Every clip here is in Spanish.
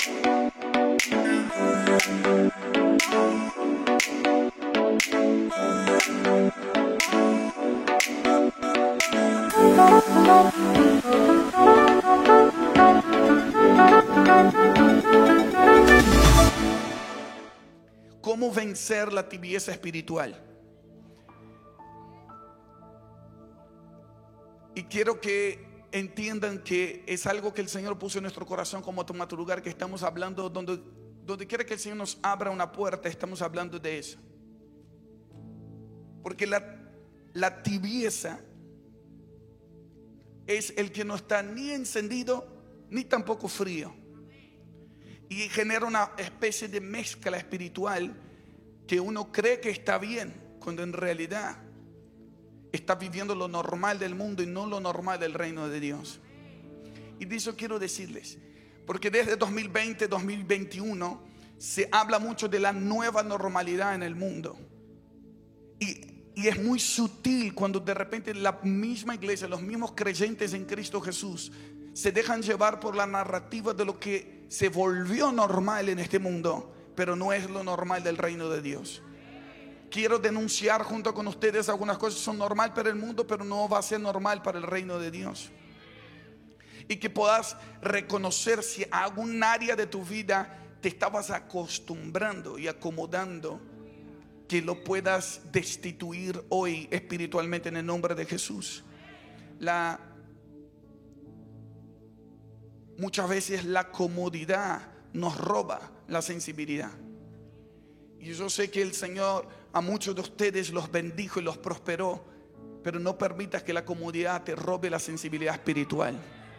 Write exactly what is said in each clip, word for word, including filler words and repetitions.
¿Cómo vencer la tibieza espiritual? Y quiero que entiendan que es algo que el Señor puso en nuestro corazón como toma tu lugar, que estamos hablando, donde, donde quiera que el Señor nos abra una puerta, estamos hablando de eso. Porque la, la tibieza es el que no está ni encendido ni tampoco frío, y genera una especie de mezcla espiritual que uno cree que está bien, cuando en realidad está viviendo lo normal del mundo y no lo normal del reino de Dios. Y de eso quiero decirles, porque desde dos mil veinte, dos mil veintiuno se habla mucho de la nueva normalidad en el mundo, y Y es muy sutil cuando de repente la misma iglesia, los mismos creyentes en Cristo Jesús, se dejan llevar por la narrativa de lo que se volvió normal en este mundo, pero no es lo normal del reino de Dios. Quiero denunciar junto con ustedes algunas cosas que son normal para el mundo, pero no va a ser normal para el reino de Dios. Y que puedas reconocer si a algún área de tu vida te estabas acostumbrando y acomodando, que lo puedas destituir hoy espiritualmente en el nombre de Jesús. La, muchas veces la comodidad nos roba la sensibilidad. Y yo sé que el Señor a muchos de ustedes los bendijo y los prosperó, pero no permitas que la comodidad te robe la sensibilidad espiritual.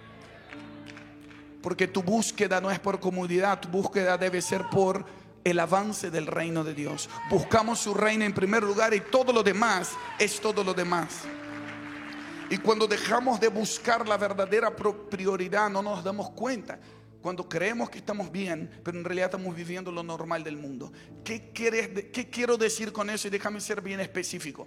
Porque tu búsqueda no es por comodidad, tu búsqueda debe ser por el avance del reino de Dios. Buscamos su reino en primer lugar, y todo lo demás es todo lo demás. Y cuando dejamos de buscar la verdadera prioridad, no nos damos cuenta. Cuando creemos que estamos bien, pero en realidad estamos viviendo lo normal del mundo. ¿Qué, quieres, qué quiero decir con eso? Y déjame ser bien específico.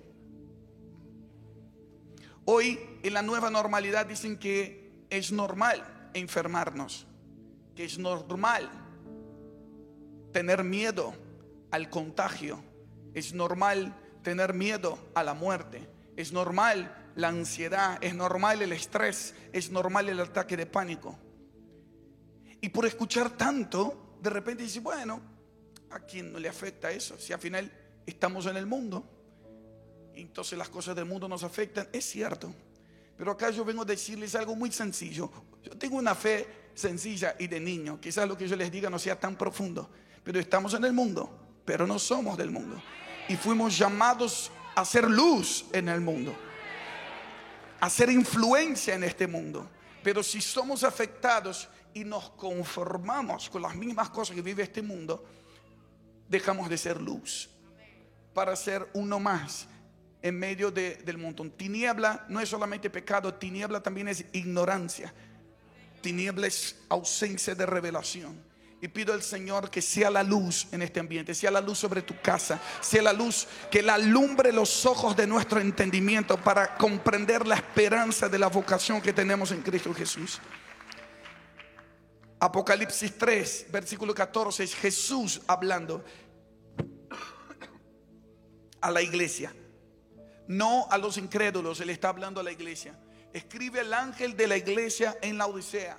Hoy en la nueva normalidad dicen que es normal enfermarnos, que es normal tener miedo al contagio, es normal tener miedo a la muerte, es normal la ansiedad, es normal el estrés, es normal el ataque de pánico. Y por escuchar tanto, de repente dice, bueno, ¿a quién no le afecta eso? Si al final estamos en el mundo, entonces las cosas del mundo nos afectan. Es cierto, pero acá yo vengo a decirles algo muy sencillo. Yo tengo una fe sencilla y de niño. Quizás lo que yo les diga no sea tan profundo, pero estamos en el mundo, pero no somos del mundo. Y fuimos llamados a ser luz en el mundo, a ser influencia en este mundo. Pero si somos afectados y nos conformamos con las mismas cosas que vive este mundo, dejamos de ser luz para ser uno más en medio de, del montón. Tiniebla no es solamente pecado, tiniebla también es ignorancia. Tiniebla es ausencia de revelación. Y pido al Señor que sea la luz en este ambiente, sea la luz sobre tu casa, sea la luz que la alumbre los ojos de nuestro entendimiento para comprender la esperanza de la vocación que tenemos en Cristo Jesús. Apocalipsis tres, versículo catorce, es Jesús hablando a la iglesia, no a los incrédulos. Él está hablando a la iglesia. Escribe el ángel de la iglesia en Laodicea.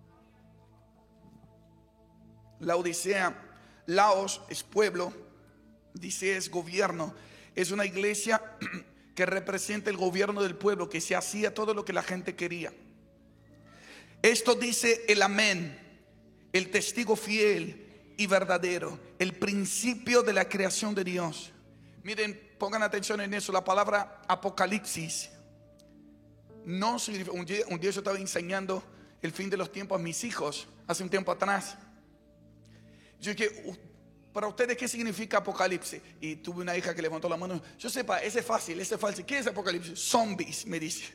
Laodicea, Laos es pueblo, dice es gobierno. Es una iglesia que representa el gobierno del pueblo, que se hacía todo lo que la gente quería. Esto dice el amén, el testigo fiel y verdadero, el principio de la creación de Dios. Miren, pongan atención en eso. La palabra apocalipsis no significa. Un día, un día yo estaba enseñando el fin de los tiempos a mis hijos hace un tiempo atrás. Yo dije, para ustedes, ¿qué significa apocalipsis? Y tuve una hija que levantó la mano. Yo sepa, ese es fácil, ese es fácil. ¿Qué es apocalipsis? Zombies, me dice.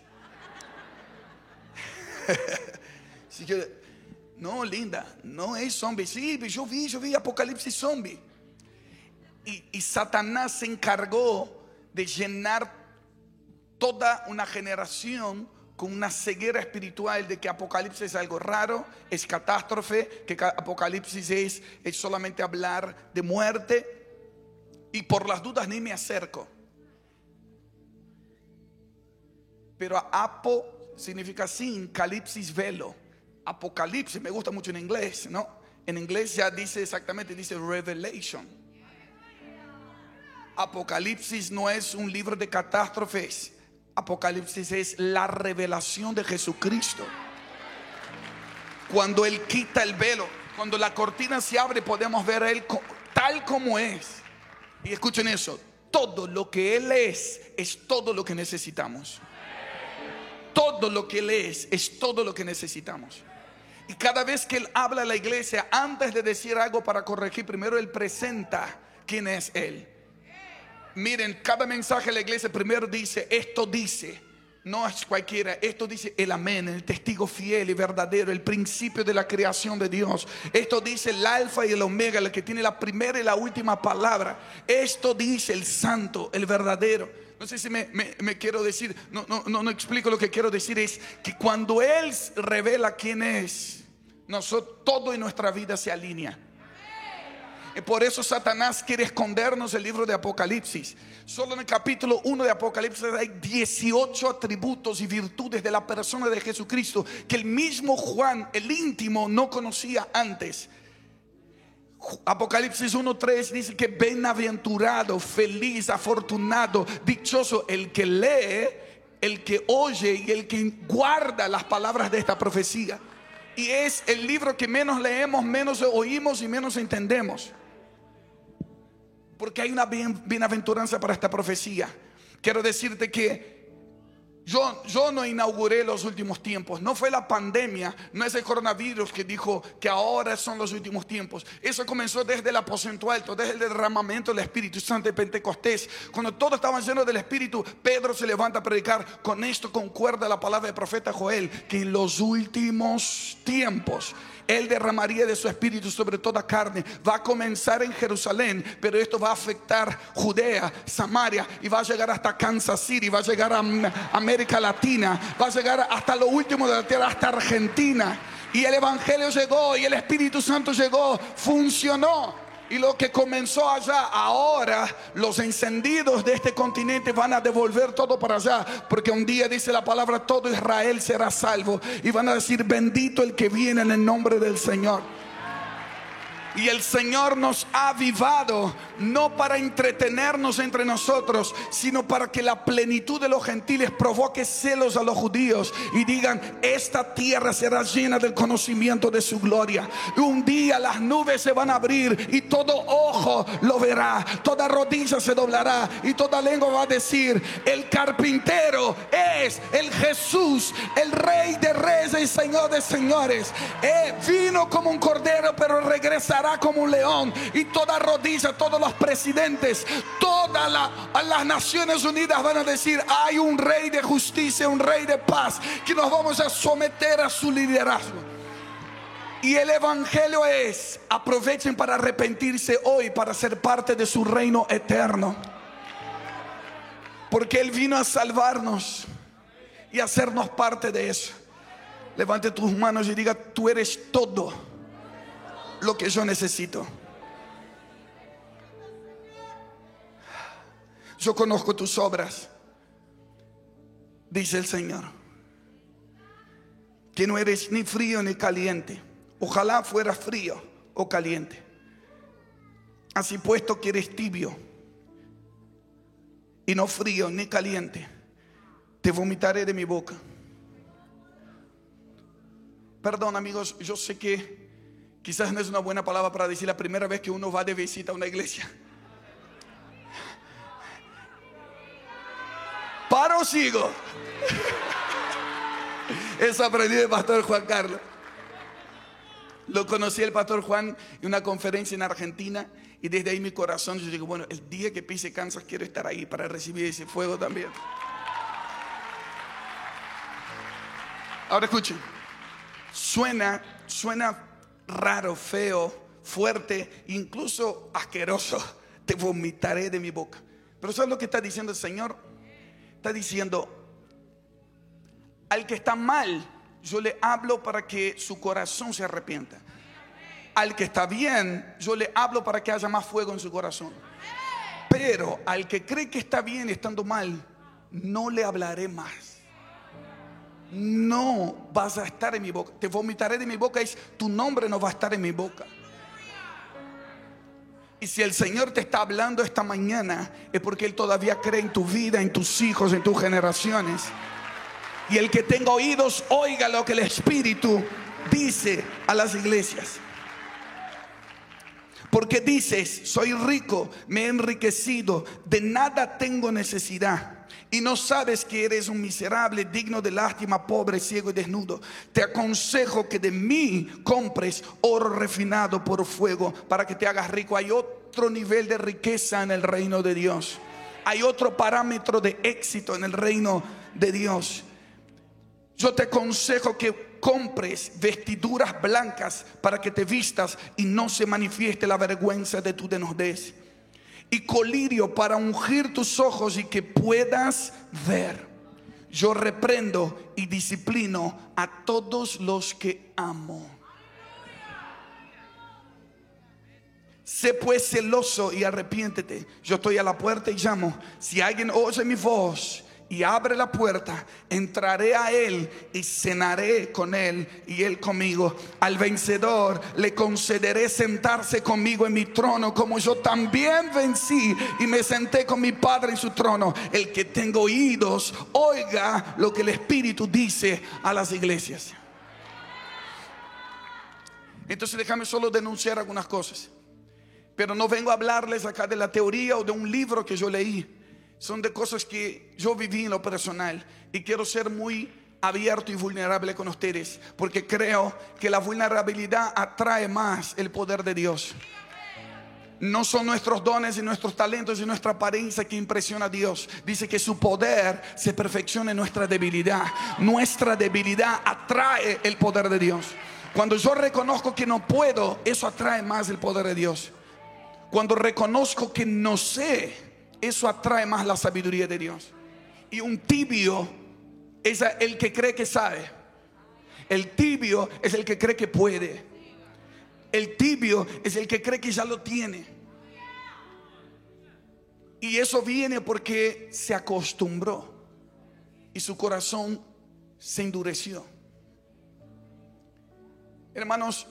Así que, no, linda, no es zombies. Sí, yo vi, yo vi apocalipsis zombie. Y, y Satanás se encargó de llenar toda una generación con una ceguera espiritual de que Apocalipsis es algo raro, es catástrofe, que Apocalipsis es, es solamente hablar de muerte, y por las dudas ni me acerco. Pero apo significa sin, calipsis velo. Apocalipsis, me gusta mucho en inglés, ¿no? En inglés ya dice exactamente, dice revelation. Apocalipsis no es un libro de catástrofes. Apocalipsis es la revelación de Jesucristo. Cuando Él quita el velo, cuando la cortina se abre, podemos ver a Él tal como es. Y escuchen eso, todo lo que Él es, es todo lo que necesitamos. Todo lo que Él es, es todo lo que necesitamos. Y cada vez que Él habla a la iglesia, antes de decir algo para corregir, primero Él presenta quién es Él. Miren, cada mensaje de la iglesia primero dice, esto dice, no es cualquiera, esto dice el amén, el testigo fiel y verdadero, el principio de la creación de Dios. Esto dice el alfa y el omega, el que tiene la primera y la última palabra. Esto dice el santo, el verdadero. No sé si me, me, me quiero decir, no, no, no, no explico lo que quiero decir. Es que cuando Él revela quién es, nosotros, todo en nuestra vida se alinea. Y por eso Satanás quiere escondernos el libro de Apocalipsis. Solo en el capítulo uno de Apocalipsis hay dieciocho atributos y virtudes de la persona de Jesucristo que el mismo Juan, el íntimo, no conocía antes. Apocalipsis uno tres dice que bienaventurado, feliz, afortunado, dichoso el que lee, el que oye y el que guarda las palabras de esta profecía. Y es el libro que menos leemos, menos oímos y menos entendemos. Porque hay una bien, bienaventuranza para esta profecía. Quiero decirte que yo, yo no inauguré los últimos tiempos. No fue la pandemia, no es el coronavirus que dijo que ahora son los últimos tiempos. Eso comenzó desde el aposento alto, desde el derramamiento del Espíritu Santo de Pentecostés. Cuando todos estaban llenos del Espíritu, Pedro se levanta a predicar. Con esto concuerda la palabra del profeta Joel, que en los últimos tiempos Él derramaría de su espíritu sobre toda carne. Va a comenzar en Jerusalén, pero esto va a afectar Judea, Samaria, y va a llegar hasta Kansas City, va a llegar a América Latina, va a llegar hasta lo último de la tierra, hasta Argentina. Y el evangelio llegó y el Espíritu Santo llegó, funcionó. Y lo que comenzó allá, ahora los encendidos de este continente van a devolver todo para allá. Porque un día dice la palabra, todo Israel será salvo. Y van a decir, bendito el que viene en el nombre del Señor. Y el Señor nos ha avivado, no para entretenernos entre nosotros, sino para que la plenitud de los gentiles provoque celos a los judíos y digan, esta tierra será llena del conocimiento de su gloria. Y un día las nubes se van a abrir y todo ojo lo verá, toda rodilla se doblará y toda lengua va a decir, el carpintero es el Jesús, el Rey de reyes y Señor de señores. eh, Vino como un cordero, pero regresará como un león. Y toda rodilla, todos los presidentes, todas la, las Naciones Unidas van a decir, hay un rey de justicia, un rey de paz, que nos vamos a someter a su liderazgo. Y el evangelio es, aprovechen para arrepentirse hoy, para ser parte de su reino eterno, porque Él vino a salvarnos y hacernos parte de eso. Levante tus manos y diga, tú eres todo lo que yo necesito. Yo conozco tus obras, dice el Señor, que no eres ni frío ni caliente. Ojalá fueras frío o caliente. Así puesto que eres tibio y no frío ni caliente, te vomitaré de mi boca. Perdón, amigos, yo sé que quizás no es una buena palabra para decir la primera vez que uno va de visita a una iglesia. ¿Paro o sigo? Eso aprendí del pastor Juan Carlos. Lo conocí el pastor Juan en una conferencia en Argentina. Y desde ahí mi corazón, yo digo, bueno, el día que pise Kansas quiero estar ahí para recibir ese fuego también. Ahora escuchen. Suena, suena raro, feo, fuerte, incluso asqueroso. Te vomitaré de mi boca. Pero ¿sabes lo que está diciendo el Señor? Está diciendo, Al que está mal, yo le hablo para que su corazón se arrepienta. Al que está bien, yo le hablo para que haya más fuego en su corazón. Pero al que cree que está bien estando mal, no le hablaré más. No vas a estar en mi boca. Te vomitaré de mi boca. Es tu nombre no va a estar en mi boca. Y si el Señor te está hablando esta mañana, es porque Él todavía cree en tu vida, en tus hijos, en tus generaciones. Y el que tenga oídos, oiga lo que el Espíritu dice a las iglesias. Porque dices: soy rico, me he enriquecido, de nada tengo necesidad. Y no sabes que eres un miserable, digno de lástima, pobre, ciego y desnudo. Te aconsejo que de mí compres oro refinado por fuego, para que te hagas rico. Hay otro nivel de riqueza en el reino de Dios. Hay otro parámetro de éxito en el reino de Dios. Yo te aconsejo que compres vestiduras blancas para que te vistas y no se manifieste la vergüenza de tu desnudez. Y colirio para ungir tus ojos y que puedas ver. Yo reprendo y disciplino a todos los que amo. Sé pues celoso y arrepiéntete. Yo estoy a la puerta y llamo. Si alguien oye mi voz y abre la puerta, entraré a él y cenaré con él y él conmigo. Al vencedor le concederé sentarse conmigo en mi trono, como yo también vencí y me senté con mi Padre en su trono. El que tenga oídos, oiga lo que el Espíritu dice a las iglesias. Entonces déjame solo denunciar algunas cosas. Pero no vengo a hablarles acá de la teoría o de un libro que yo leí. Son de cosas que yo viví en lo personal. Y quiero ser muy abierto y vulnerable con ustedes, porque creo que la vulnerabilidad atrae más el poder de Dios. No son nuestros dones y nuestros talentos y nuestra apariencia que impresiona a Dios. Dice que su poder se perfecciona en nuestra debilidad. Nuestra debilidad atrae el poder de Dios. Cuando yo reconozco que no puedo, eso atrae más el poder de Dios. Cuando reconozco que no sé, eso atrae más la sabiduría de Dios. Y un tibio es el que cree que sabe. El tibio es el que cree que puede. El tibio es el que cree que ya lo tiene. Y eso viene porque se acostumbró y su corazón se endureció. Hermanos,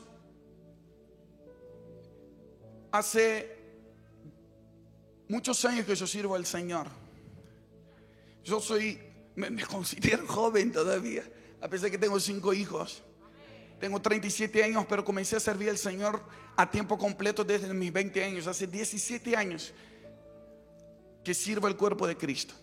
hace muchos años que yo sirvo al Señor. Yo soy, me, me considero joven todavía, a pesar de que tengo cinco hijos. Tengo treinta y siete años, pero comencé a servir al Señor a tiempo completo desde mis veinte años. Hace diecisiete años que sirvo al cuerpo de Cristo.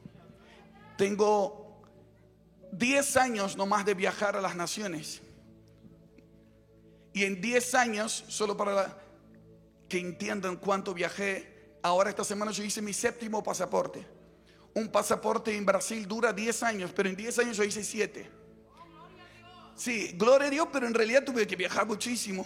Tengo diez años nomás de viajar a las naciones. Y en diez años, solo para que entiendan cuánto viajé, ahora esta semana yo hice mi séptimo pasaporte. Un pasaporte en Brasil dura diez años, pero en diez años yo hice siete. Sí, gloria a Dios, pero en realidad tuve que viajar muchísimo.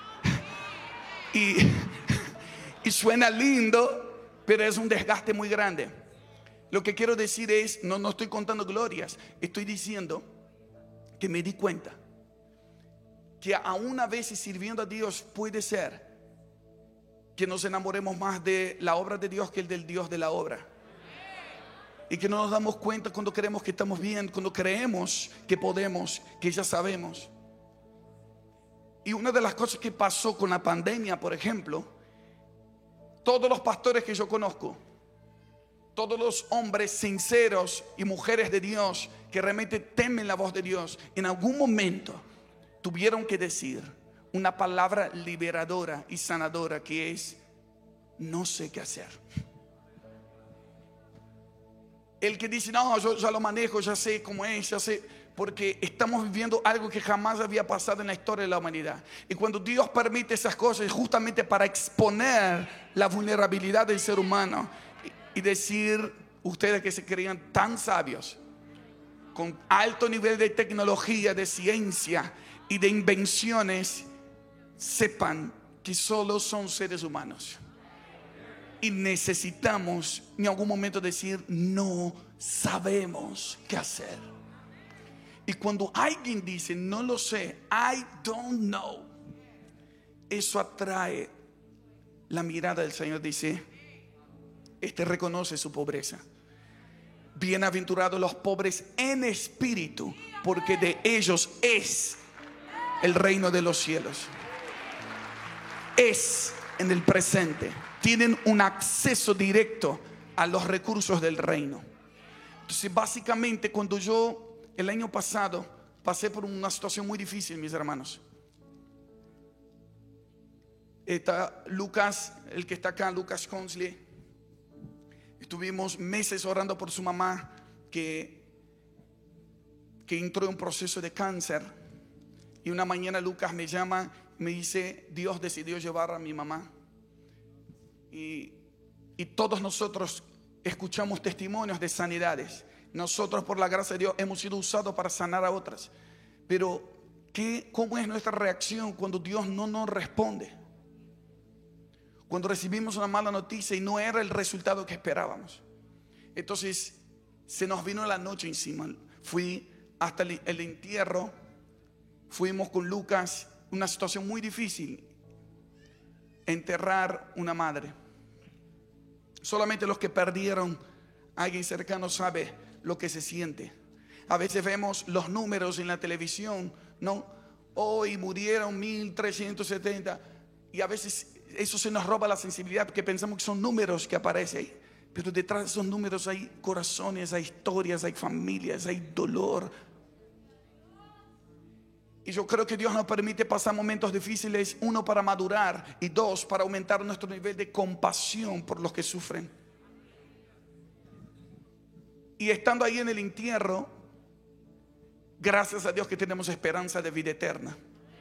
Y, y suena lindo, pero es un desgaste muy grande. Lo que quiero decir es, no, no estoy contando glorias, estoy diciendo que me di cuenta que aún a veces sirviendo a Dios puede ser que nos enamoremos más de la obra de Dios que el del Dios de la obra. Y que no nos damos cuenta cuando creemos que estamos bien, cuando creemos que podemos, que ya sabemos. Y una de las cosas que pasó con la pandemia, por ejemplo, todos los pastores que yo conozco, todos los hombres sinceros y mujeres de Dios que realmente temen la voz de Dios, en algún momento tuvieron que decir una palabra liberadora y sanadora, que es: no sé qué hacer. El que dice: no, yo ya lo manejo, ya sé cómo es, ya sé. Porque estamos viviendo algo que jamás había pasado en la historia de la humanidad. Y cuando Dios permite esas cosas, es justamente para exponer la vulnerabilidad del ser humano y decir: ustedes que se creían tan sabios, con alto nivel de tecnología, de ciencia y de invenciones, sepan que solo son seres humanos. Y necesitamos en algún momento decir: no sabemos qué hacer. Y cuando alguien dice, no lo sé, I don't know, eso atrae la mirada del Señor. Dice, este reconoce su pobreza. Bienaventurados los pobres en espíritu, porque de ellos es el reino de los cielos. Es en el presente. Tienen un acceso directo a los recursos del reino. Entonces, básicamente, cuando yo el año pasado pasé por una situación muy difícil, mis hermanos. Está Lucas, el que está acá, Lucas Consley. Estuvimos meses orando por su mamá que, que entró en un proceso de cáncer. Y una mañana Lucas me llama y me dice, Dios decidió llevar a mi mamá. Y, y todos nosotros escuchamos testimonios de sanidades. Nosotros, por la gracia de Dios, hemos sido usados para sanar a otras. Pero ¿qué, ¿cómo es nuestra reacción cuando Dios no nos responde? Cuando recibimos una mala noticia y no era el resultado que esperábamos. Entonces se nos vino la noche encima. Fui hasta el, el entierro. Fuimos con Lucas. Una situación muy difícil. Enterrar una madre. Solamente los que perdieron a alguien cercano saben lo que se siente. A veces vemos los números en la televisión, ¿no? Hoy murieron mil trescientos setenta. Y a veces eso se nos roba la sensibilidad porque pensamos que son números que aparecen ahí. Pero detrás de esos números hay corazones, hay historias, hay familias, hay dolor. Y yo creo que Dios nos permite pasar momentos difíciles, uno, para madurar, y dos, para aumentar nuestro nivel de compasión por los que sufren. Y estando ahí en el entierro, gracias a Dios que tenemos esperanza de vida eterna.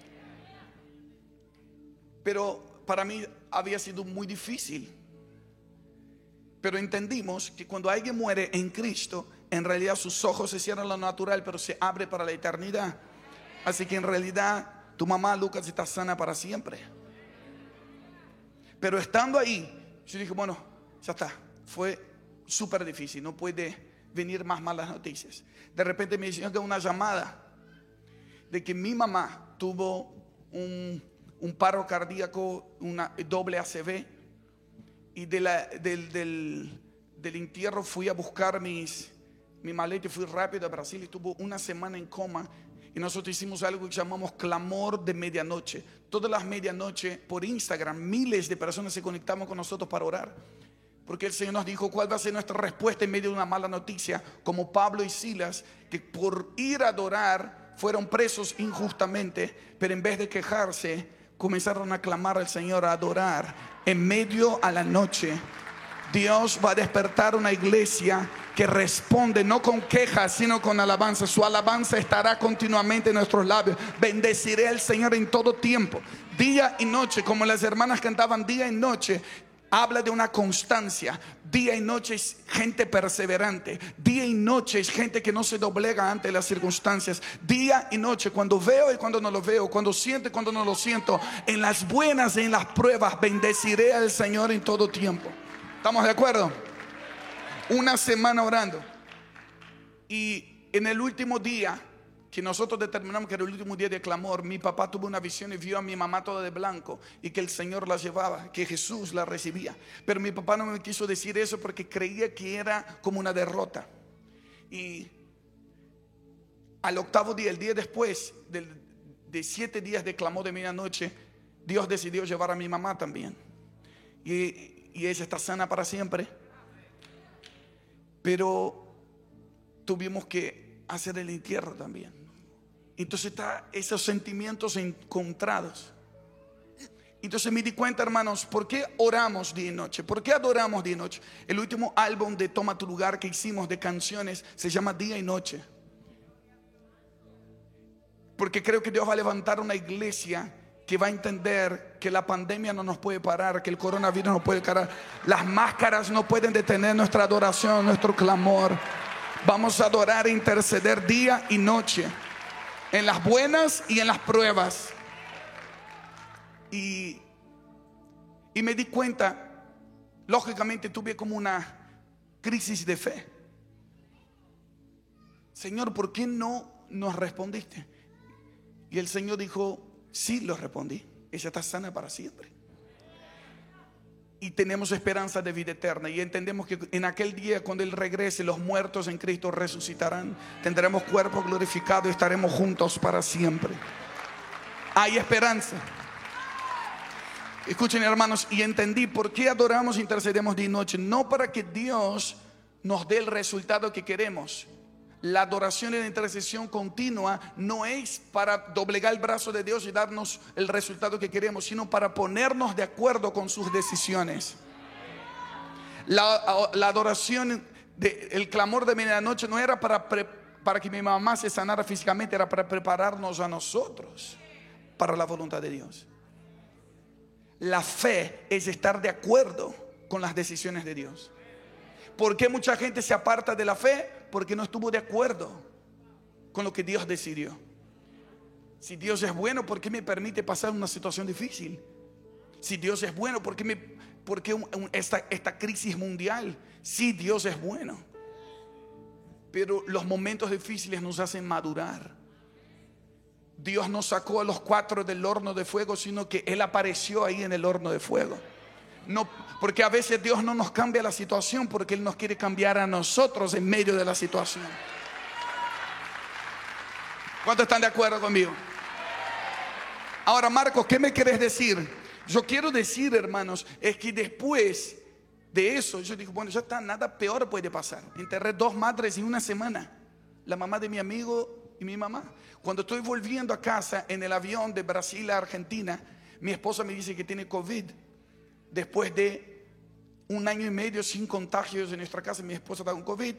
Pero para mí había sido muy difícil. Pero entendimos que cuando alguien muere en Cristo, en realidad sus ojos se cierran a lo natural, pero se abre para la eternidad. Así que en realidad tu mamá, Lucas, está sana para siempre. Pero estando ahí, yo dije, bueno, ya está. Fue súper difícil, no puede venir más malas noticias. De repente me hicieron una llamada de que mi mamá tuvo un... un paro cardíaco, una doble A C V. Y de la, del, del, del entierro fui a buscar mis, mi maleta y fui rápido a Brasil. Estuvo una semana en coma. Y nosotros hicimos algo que llamamos clamor de medianoche. Todas las medianoche por Instagram miles de personas se conectaban con nosotros para orar. Porque el Señor nos dijo cuál va a ser nuestra respuesta en medio de una mala noticia. Como Pablo y Silas, que por ir a adorar fueron presos injustamente, pero en vez de quejarse, comenzaron a clamar al Señor, a adorar en medio a la noche. Dios va a despertar una iglesia que responde no con quejas, sino con alabanza. Su alabanza estará continuamente en nuestros labios. Bendeciré al Señor en todo tiempo, día y noche, como las hermanas cantaban día y noche. Habla de una constancia. Día y noche es gente perseverante. Día y noche es gente que no se doblega ante las circunstancias. Día y noche, cuando veo y cuando no lo veo, cuando siento y cuando no lo siento, en las buenas y en las pruebas, bendeciré al Señor en todo tiempo. ¿Estamos de acuerdo? Una semana orando. Y en el último día, que nosotros determinamos que era el último día de clamor, mi papá tuvo una visión y vio a mi mamá toda de blanco y que el Señor la llevaba, que Jesús la recibía. Pero mi papá no me quiso decir eso porque creía que era como una derrota. Y al octavo día, el día después de, de siete días de clamor de medianoche, Dios decidió llevar a mi mamá también. Y, y ella está sana para siempre. Pero tuvimos que hacer el entierro también. Entonces está esos sentimientos encontrados. Entonces me di cuenta, hermanos, ¿por qué oramos día y noche? ¿Por qué adoramos día y noche? El último álbum de Toma tu Lugar que hicimos de canciones se llama Día y Noche. Porque creo que Dios va a levantar una iglesia que va a entender que la pandemia no nos puede parar, que el coronavirus no puede parar, las máscaras no pueden detener nuestra adoración, nuestro clamor. Vamos a adorar e interceder día y noche, en las buenas y en las pruebas. Y, y me di cuenta, lógicamente tuve como una crisis de fe. Señor, ¿por qué no nos respondiste. Y el Señor dijo, sí, lo respondí. Ella está sana para siempre. Y tenemos esperanza de vida eterna. Y entendemos que en aquel día, cuando Él regrese, los muertos en Cristo resucitarán. Tendremos cuerpo glorificado y estaremos juntos para siempre. Hay esperanza. Escuchen, hermanos, y entendí por qué adoramos e intercedemos día y noche. No para que Dios nos dé el resultado que queremos. La adoración y la intercesión continua no es para doblegar el brazo de Dios y darnos el resultado que queremos, sino para ponernos de acuerdo con sus decisiones. La, la adoración, de, el clamor de medianoche no era para, pre, para que mi mamá se sanara físicamente, era para prepararnos a nosotros para la voluntad de Dios. La fe es estar de acuerdo con las decisiones de Dios. ¿Por qué mucha gente se aparta de la fe? Porque no estuvo de acuerdo con lo que Dios decidió. Si Dios es bueno, ¿por qué me permite pasar una situación difícil? Si Dios es bueno, ¿por qué, me, por qué un, un, esta, esta crisis mundial? Si Dios es bueno. Pero los momentos difíciles nos hacen madurar. Dios no sacó a los cuatro del horno de fuego, sino que Él apareció ahí en el horno de fuego. No, porque a veces Dios no nos cambia la situación, porque Él nos quiere cambiar a nosotros en medio de la situación. ¿Cuántos están de acuerdo conmigo? Ahora, Marcos, ¿qué me quieres decir? Yo quiero decir, hermanos, es que después de eso, yo digo, bueno, ya está, nada peor puede pasar. Enterré dos madres en una semana, la mamá de mi amigo y mi mamá. Cuando estoy volviendo a casa en el avión de Brasil a Argentina, mi esposa me dice que tiene COVID. Después de un año y medio sin contagios en nuestra casa, mi esposa está con COVID.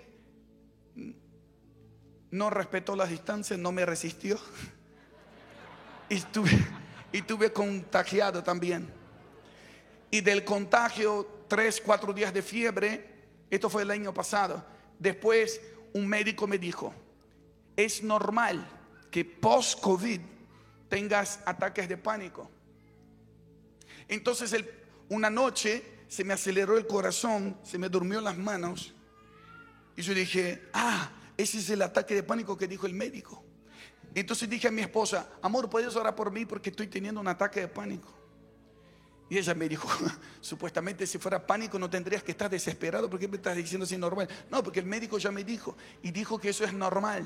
No respetó las distancias, no me resistió. Y estuve, y estuve contagiado también. Y del contagio, tres, cuatro días de fiebre. Esto fue el año pasado. Después un médico me dijo, es normal que post-COVID tengas ataques de pánico. Entonces el Una noche se me aceleró el corazón, se me durmió las manos. Y yo dije, ah, ese es el ataque de pánico que dijo el médico. Entonces dije a mi esposa, amor, ¿puedes orar por mí porque estoy teniendo un ataque de pánico? Y ella me dijo, supuestamente si fuera pánico no tendrías que estar desesperado. ¿Por qué me estás diciendo así normal? No, porque el médico ya me dijo, y dijo que eso es normal.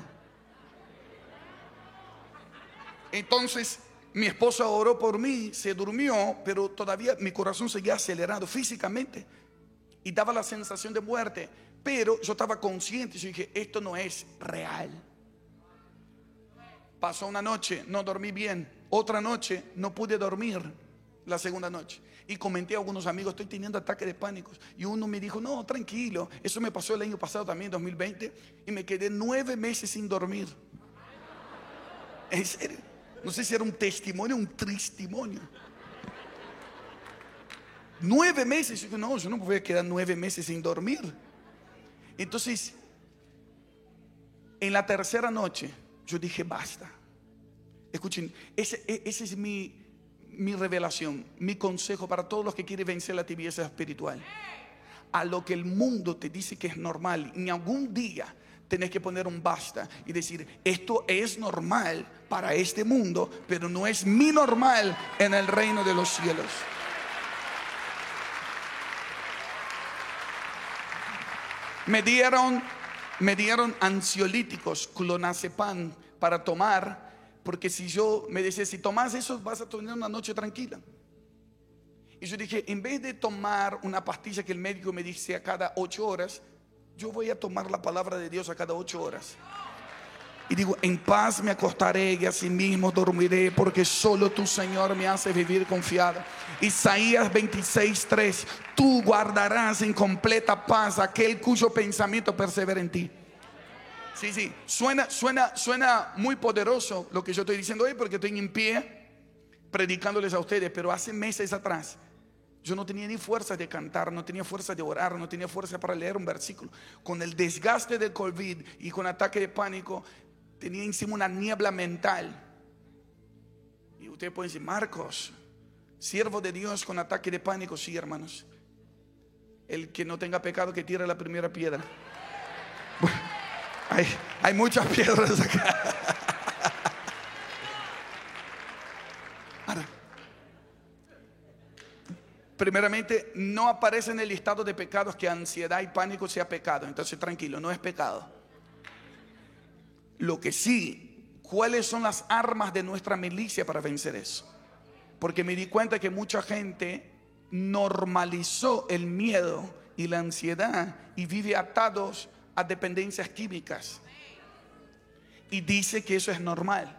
Entonces mi esposa oró por mí, se durmió, pero todavía mi corazón seguía acelerado físicamente y daba la sensación de muerte. Pero yo estaba consciente, yo dije, esto no es real. Pasó una noche, no dormí bien. Otra noche, no pude dormir la segunda noche. Y comenté a algunos amigos, estoy teniendo ataques de pánico. Y uno me dijo, no, tranquilo. Eso me pasó el año pasado también, dos mil veinte. Y me quedé nueve meses sin dormir. ¿En serio? No sé si era un testimonio o un testimonio. Nueve meses. Yo dije, no, yo no me voy a quedar nueve meses sin dormir. Entonces, en la tercera noche, yo dije, basta. Escuchen, ese, ese es mi, mi revelación, mi consejo para todos los que quieren vencer la tibieza espiritual. A lo que el mundo te dice que es normal, en algún día tenés que poner un basta y decir, esto es normal para este mundo, pero no es mi normal en el reino de los cielos. Me dieron, me dieron ansiolíticos, clonazepam, para tomar, porque si yo me decía, si tomas eso vas a tener una noche tranquila. Y yo dije, en vez de tomar una pastilla que el médico me dice a cada ocho horas, yo voy a tomar la palabra de Dios a cada ocho horas. Y digo, en paz me acostaré y así mismo dormiré, porque solo tu Señor me hace vivir confiado. Isaías veintiséis, tres, tú guardarás en completa paz aquel cuyo pensamiento persevera en ti. Sí, sí, suena, suena, suena muy poderoso lo que yo estoy diciendo hoy, porque estoy en pie predicándoles a ustedes. Pero hace meses atrás yo no tenía ni fuerza de cantar, no tenía fuerza de orar, no tenía fuerza para leer un versículo. Con el desgaste del COVID y con ataque de pánico, tenía encima una niebla mental. Y ustedes pueden decir, Marcos, siervo de Dios con ataque de pánico. Sí, hermanos. El que no tenga pecado que tire la primera piedra. Bueno, Hay, hay muchas piedras acá. Ahora, primeramente, no aparece en el listado de pecados que ansiedad y pánico sea pecado. Entonces tranquilo, no es pecado. Lo que sí, ¿cuáles son las armas de nuestra milicia para vencer eso? Porque me di cuenta que mucha gente normalizó el miedo y la ansiedad y vive atados a dependencias químicas y dice que eso es normal.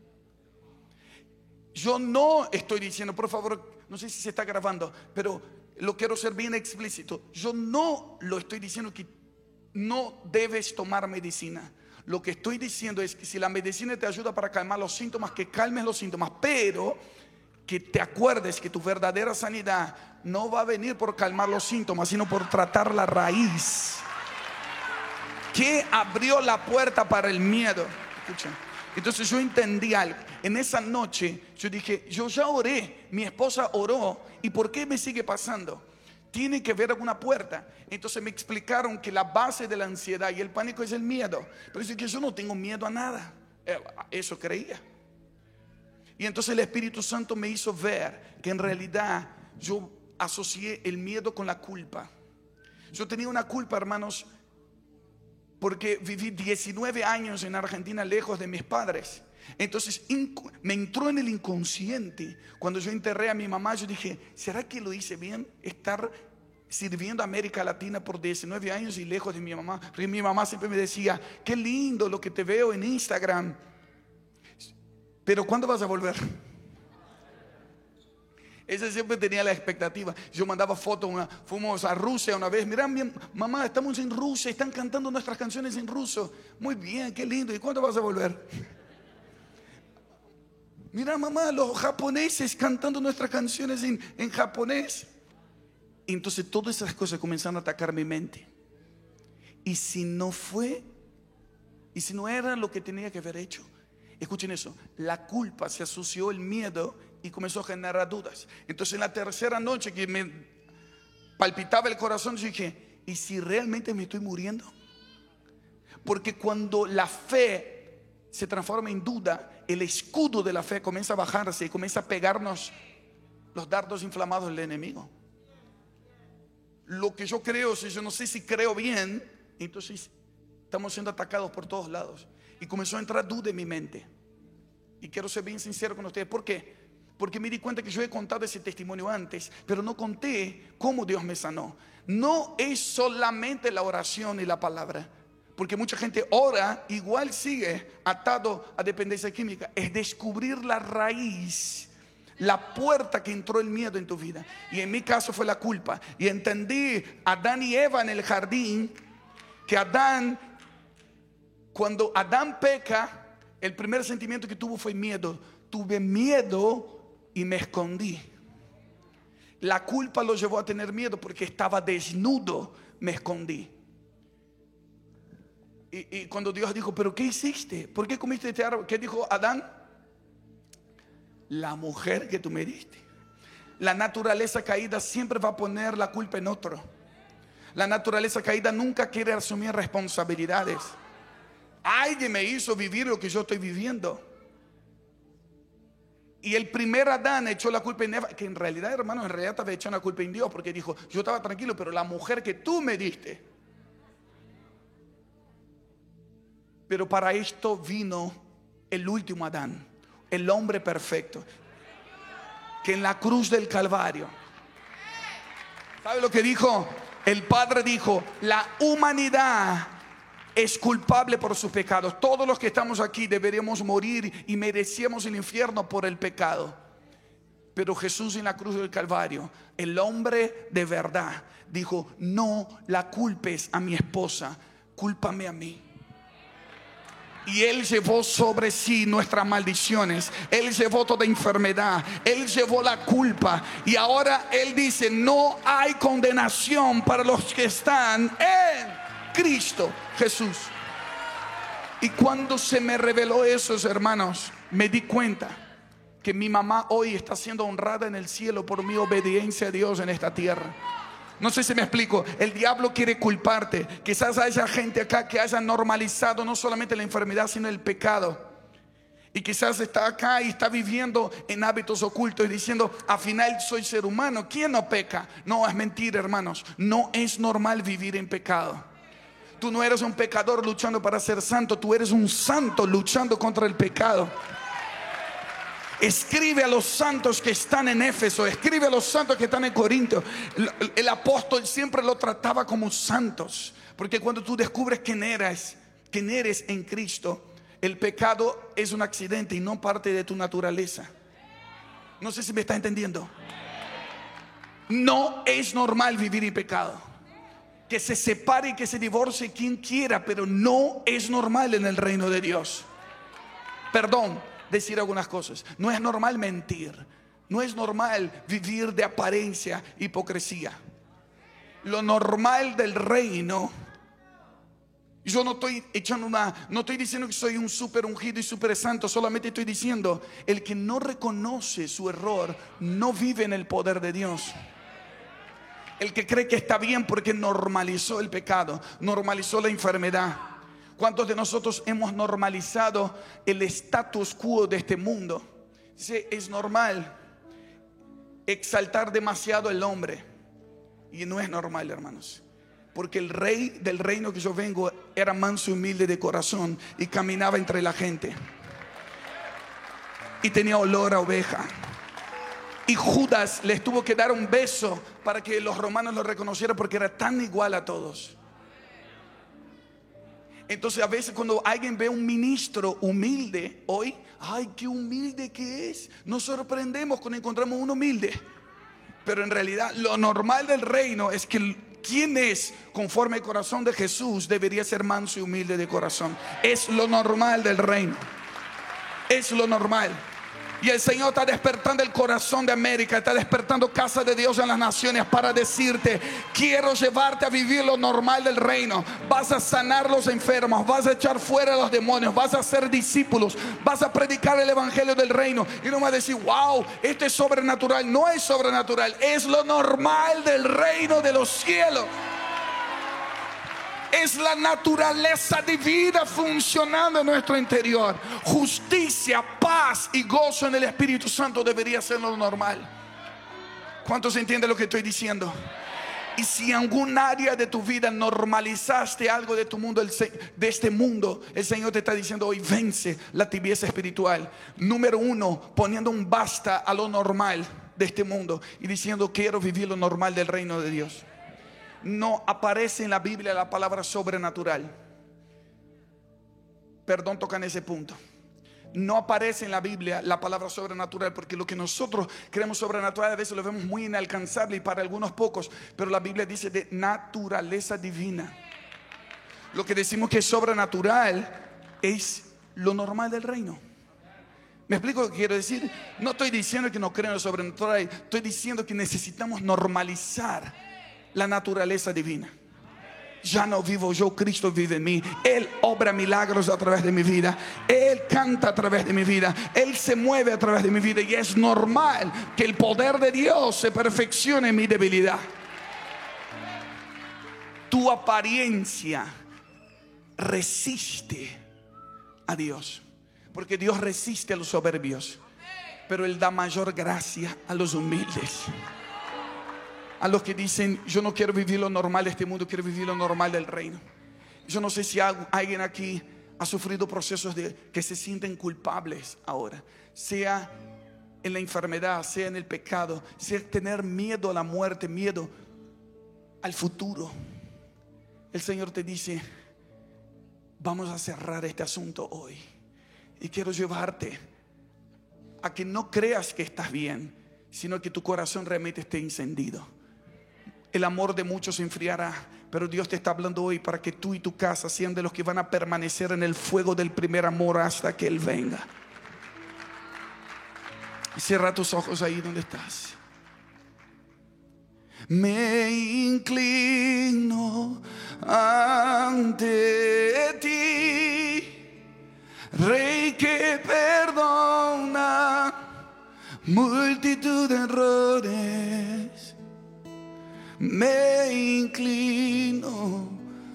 Yo no estoy diciendo, por favor, no sé si se está grabando, pero lo quiero ser bien explícito. Yo no lo estoy diciendo que no debes tomar medicina. Lo que estoy diciendo es que si la medicina te ayuda para calmar los síntomas, que calmes los síntomas, pero que te acuerdes que tu verdadera sanidad no va a venir por calmar los síntomas, sino por tratar la raíz. ¿Qué abrió la puerta para el miedo? Escuchen. Entonces yo entendí algo. En esa noche yo dije, yo ya oré, mi esposa oró, ¿y por qué me sigue pasando? Tiene que ver alguna puerta. Entonces me explicaron que la base de la ansiedad y el pánico es el miedo. Pero es que yo no tengo miedo a nada. Eso creía. Y entonces el Espíritu Santo me hizo ver que en realidad yo asocié el miedo con la culpa. Yo tenía una culpa, hermanos, porque viví diecinueve años en Argentina lejos de mis padres. Entonces me entró en el inconsciente. Cuando yo enterré a mi mamá, yo dije, ¿será que lo hice bien? Estar sirviendo a América Latina por diecinueve años y lejos de mi mamá. Porque mi mamá siempre me decía, qué lindo lo que te veo en Instagram, pero ¿cuándo vas a volver? Ella siempre tenía la expectativa. Yo mandaba fotos, una, fuimos a Rusia una vez. Mirá, mi mamá, estamos en Rusia, están cantando nuestras canciones en ruso. Muy bien, qué lindo. ¿Y cuándo vas a volver? Mira, mamá, los japoneses cantando nuestras canciones en, en japonés. Y entonces todas esas cosas comenzaron a atacar mi mente. Y si no fue, y si no era lo que tenía que haber hecho, escuchen eso, la culpa se asoció al miedo y comenzó a generar dudas. Entonces en la tercera noche que me palpitaba el corazón, dije, ¿y si realmente me estoy muriendo? Porque cuando la fe se transforma en duda, el escudo de la fe comienza a bajarse y comienza a pegarnos los dardos inflamados del enemigo. Lo que yo creo, si yo no sé si creo bien, entonces estamos siendo atacados por todos lados. Y comenzó a entrar duda en mi mente. Y quiero ser bien sincero con ustedes. ¿Por qué? Porque me di cuenta que yo he contado ese testimonio antes, pero no conté cómo Dios me sanó. No es solamente la oración y la palabra, porque mucha gente ora, igual sigue atado a dependencia química. Es descubrir la raíz, la puerta que entró el miedo en tu vida. Y en mi caso fue la culpa. Y entendí a Adán y Eva en el jardín, que Adán, cuando Adán peca, el primer sentimiento que tuvo fue miedo. Tuve miedo y me escondí. La culpa lo llevó a tener miedo porque estaba desnudo, me escondí. Y, y cuando Dios dijo, ¿pero qué hiciste? ¿Por qué comiste este árbol? ¿Qué dijo Adán? La mujer que tú me diste. La naturaleza caída siempre va a poner la culpa en otro. La naturaleza caída nunca quiere asumir responsabilidades. Alguien me hizo vivir lo que yo estoy viviendo. Y el primer Adán echó la culpa en Eva, que en realidad, hermano, en realidad estaba echando la culpa en Dios, porque dijo, yo estaba tranquilo, pero la mujer que tú me diste. Pero para esto vino el último Adán, el hombre perfecto, que en la cruz del Calvario, ¿sabe lo que dijo? El Padre dijo, la humanidad es culpable por sus pecados. Todos los que estamos aquí deberíamos morir y merecíamos el infierno por el pecado. Pero Jesús en la cruz del Calvario, el hombre de verdad, dijo, no la culpes a mi esposa, cúlpame a mí. Y Él llevó sobre sí nuestras maldiciones. Él llevó toda enfermedad. Él llevó la culpa. Y ahora Él dice, no hay condenación para los que están en Cristo Jesús. Y cuando se me reveló eso, hermanos, me di cuenta que mi mamá hoy está siendo honrada en el cielo por mi obediencia a Dios en esta tierra. No sé si me explico. El diablo quiere culparte. Quizás haya gente acá que haya normalizado no solamente la enfermedad, sino el pecado. Y quizás está acá y está viviendo en hábitos ocultos y diciendo, al final soy ser humano. ¿Quién no peca? No, es mentira, hermanos. No es normal vivir en pecado. Tú no eres un pecador luchando para ser santo. Tú eres un santo luchando contra el pecado. Escribe a los santos que están en Éfeso, escribe a los santos que están en Corinto. El, el apóstol siempre lo trataba como santos, porque cuando tú descubres quién eres, quién eres en Cristo, el pecado es un accidente y no parte de tu naturaleza. No sé si me está entendiendo. No es normal vivir en pecado. Que se separe y que se divorcie quien quiera, pero no es normal en el reino de Dios. Perdón, decir algunas cosas. No es normal mentir. No es normal vivir de apariencia, hipocresía. Lo normal del reino. Yo no estoy echando una, no estoy diciendo que soy un súper ungido y súper santo. Solamente estoy diciendo, el que no reconoce su error no vive en el poder de Dios. El que cree que está bien porque normalizó el pecado, normalizó la enfermedad. ¿Cuántos de nosotros hemos normalizado el status quo de este mundo? Dice, es normal exaltar demasiado al hombre. Y no es normal, hermanos. Porque el rey del reino que yo vengo era manso y humilde de corazón y caminaba entre la gente. Y tenía olor a oveja. Y Judas les tuvo que dar un beso para que los romanos lo reconocieran, porque era tan igual a todos. Entonces a veces cuando alguien ve un ministro humilde hoy, ay, qué humilde que es. Nos sorprendemos cuando encontramos un humilde. Pero en realidad lo normal del reino es que quien es conforme al corazón de Jesús debería ser manso y humilde de corazón. Es lo normal del reino. Es lo normal. Y el Señor está despertando el corazón de América, está despertando casa de Dios en las naciones para decirte, quiero llevarte a vivir lo normal del reino. Vas a sanar los enfermos, vas a echar fuera a los demonios, vas a ser discípulos, vas a predicar el evangelio del reino. Y no vas a decir, wow, esto es sobrenatural. No es sobrenatural, es lo normal del reino de los cielos. Es la naturaleza divina funcionando en nuestro interior. Justicia, paz y gozo en el Espíritu Santo debería ser lo normal. ¿Cuántos entienden lo que estoy diciendo? Y si en algún área de tu vida normalizaste algo de tu mundo, de este mundo, el Señor te está diciendo hoy, vence la tibieza espiritual. Número uno, poniendo un basta a lo normal de este mundo y diciendo, quiero vivir lo normal del reino de Dios. No aparece en la Biblia la palabra sobrenatural. Perdón, tocan ese punto. No aparece en la Biblia la palabra sobrenatural, porque lo que nosotros creemos sobrenatural a veces lo vemos muy inalcanzable y para algunos pocos, pero la Biblia dice de naturaleza divina. Lo que decimos que es sobrenatural es lo normal del reino. ¿Me explico lo que quiero decir? No estoy diciendo que no creo en lo sobrenatural, estoy diciendo que necesitamos normalizar la naturaleza divina. Ya no vivo yo, Cristo vive en mí. Él obra milagros a través de mi vida. Él canta a través de mi vida. Él se mueve a través de mi vida. Y es normal que el poder de Dios se perfeccione en mi debilidad. Tu apariencia resiste a Dios, porque Dios resiste a los soberbios, pero Él da mayor gracia a los humildes. A los que dicen, yo no quiero vivir lo normal de este mundo, quiero vivir lo normal del reino. Yo no sé si alguien aquí ha sufrido procesos de que se sienten culpables ahora, sea en la enfermedad, sea en el pecado, sea tener miedo a la muerte, miedo al futuro. El Señor te dice, vamos a cerrar este asunto hoy, y quiero llevarte a que no creas que estás bien, sino que tu corazón realmente esté encendido. El amor de muchos se enfriará, pero Dios te está hablando hoy para que tú y tu casa sean de los que van a permanecer en el fuego del primer amor hasta que Él venga. Cierra tus ojos ahí donde estás. Me inclino ante ti, Rey que perdona multitud de errores. Me inclino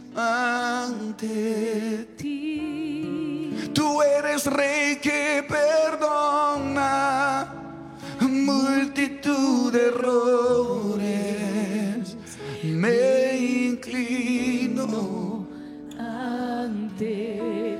ante ti. Tú eres Rey que perdona multitud de errores. Me inclino ante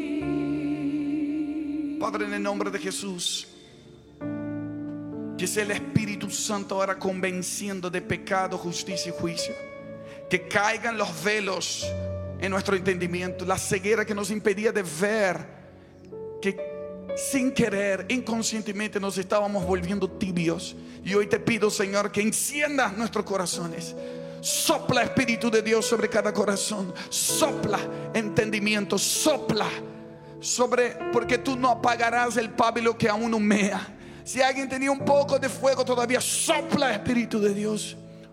ti. Padre, en el nombre de Jesús, que sea el Espíritu Santo ahora convenciendo de pecado, justicia y juicio. Que caigan los velos en nuestro entendimiento, la ceguera que nos impedía de ver, que sin querer, inconscientemente nos estábamos volviendo tibios. Y hoy te pido, Señor, que enciendas nuestros corazones. Sopla, Espíritu de Dios, sobre cada corazón. Sopla entendimiento, sopla sobre, porque tú no apagarás el pábilo que aún humea. Si alguien tenía un poco de fuego todavía, sopla, Espíritu de Dios.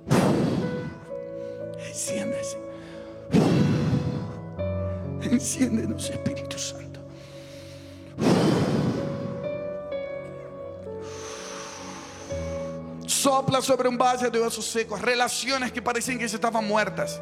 Enciéndese. Enciéndenos, Espíritu Santo. Sopla sobre un valle de huesos secos. Relaciones que parecían que se estaban muertas.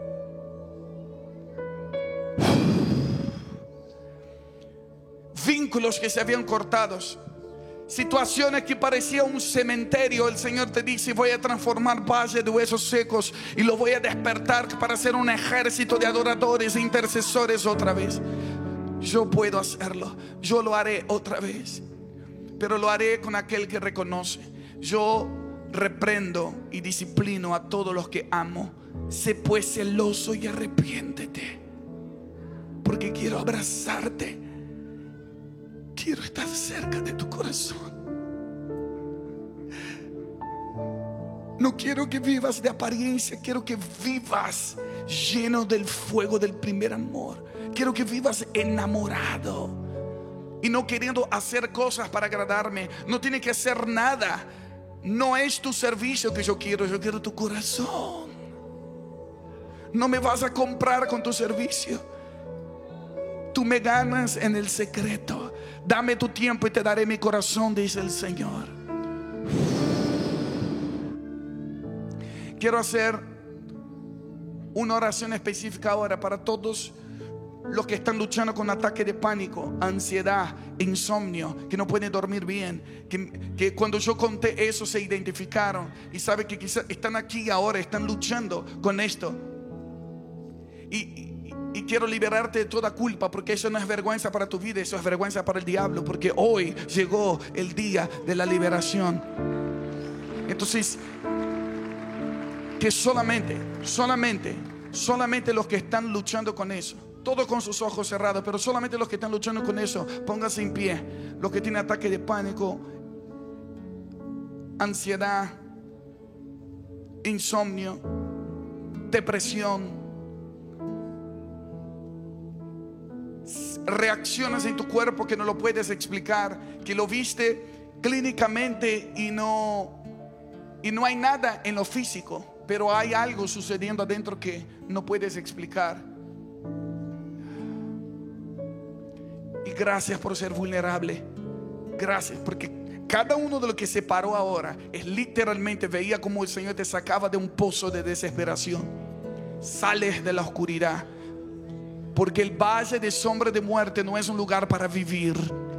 Vínculos que se habían cortado. Situaciones que parecían un cementerio. El Señor te dice: voy a transformar valle de huesos secos y lo voy a despertar para ser un ejército de adoradores e intercesores otra vez. Yo puedo hacerlo, yo lo haré otra vez, pero lo haré con aquel que reconoce: yo reprendo y disciplino a todos los que amo. Sé pues celoso y arrepiéntete, porque quiero abrazarte. Quiero estar cerca de tu corazón. No quiero que vivas de apariencia. Quiero que vivas lleno del fuego del primer amor. Quiero que vivas enamorado y no queriendo hacer cosas para agradarme. No tienes que hacer nada. No es tu servicio que yo quiero. Yo quiero tu corazón. No me vas a comprar con tu servicio. Tú me ganas en el secreto. Dame tu tiempo y te daré mi corazón, dice el Señor. Quiero hacer una oración específica ahora para todos los que están luchando con ataques de pánico, ansiedad, insomnio, que no pueden dormir bien, que, que cuando yo conté eso se identificaron y saben que quizás están aquí ahora, están luchando con esto. Y, y Y quiero liberarte de toda culpa, porque eso no es vergüenza para tu vida, eso es vergüenza para el diablo, porque hoy llegó el día de la liberación. Entonces, que solamente, solamente, solamente los que están luchando con eso, todos con sus ojos cerrados, pero solamente los que están luchando con eso, pónganse en pie. Los que tienen ataque de pánico, ansiedad, insomnio, depresión, reacciones en tu cuerpo que no lo puedes explicar, que lo viste clínicamente y no, y no hay nada en lo físico, pero hay algo sucediendo adentro que no puedes explicar. Y gracias por ser vulnerable. Gracias, porque cada uno de los que se paró ahora es literalmente, veía como el Señor te sacaba de un pozo de desesperación. Sales de la oscuridad, porque el valle de sombra de muerte no es un lugar para vivir.